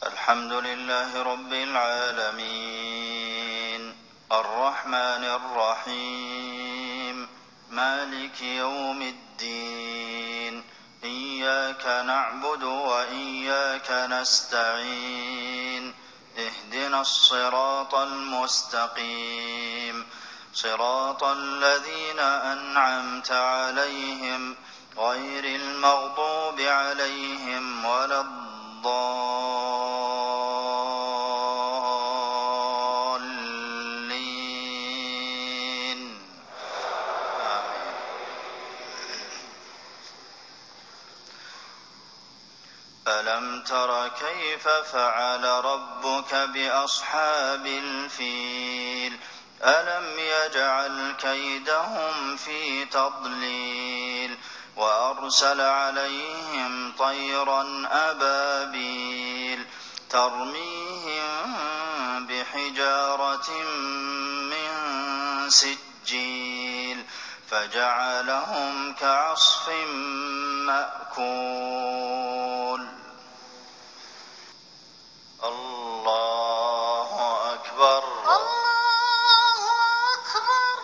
الحمد لله رب العالمين الرحمن الرحيم مالك يوم الدين إياك نعبد وإياك نستعين اهدنا الصراط المستقيم صراط الذين أنعمت عليهم غير المغضوب عليهم ولا الضالين آمين. ألم تر كيف فعل ربك بأصحاب الفيل ألم يجعل كيدهم في تضليل وأرسل عليهم طيرا أبابيل ترميهم بحجارة من سجيل فجعلهم كعصف مأكول. الله أكبر الله أكبر.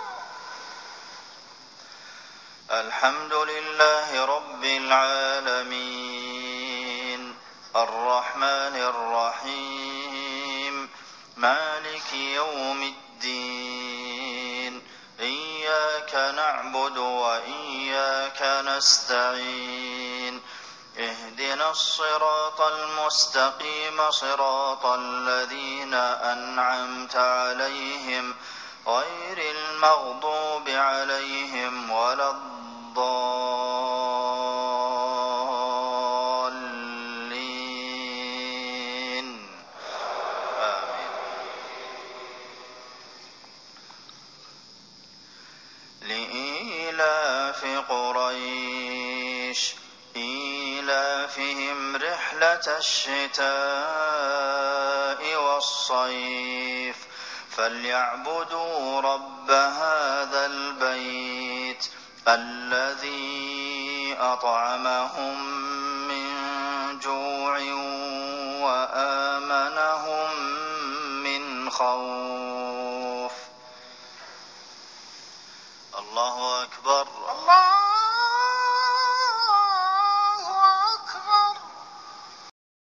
الحمد لله رب العالمين الرحمن الرحيم مالك يوم الدين إياك نعبد وإياك نستعين اهدنا الصراط المستقيم صراط الذين أنعمت عليهم غير المغضوب عليهم ولا الضالين آمين. لإيلاف قريش إيلافهم رحلة الشتاء والصيف فليعبدوا رب هذا البيت الذي أطعمهم من جوع وآمنهم من خوف. الله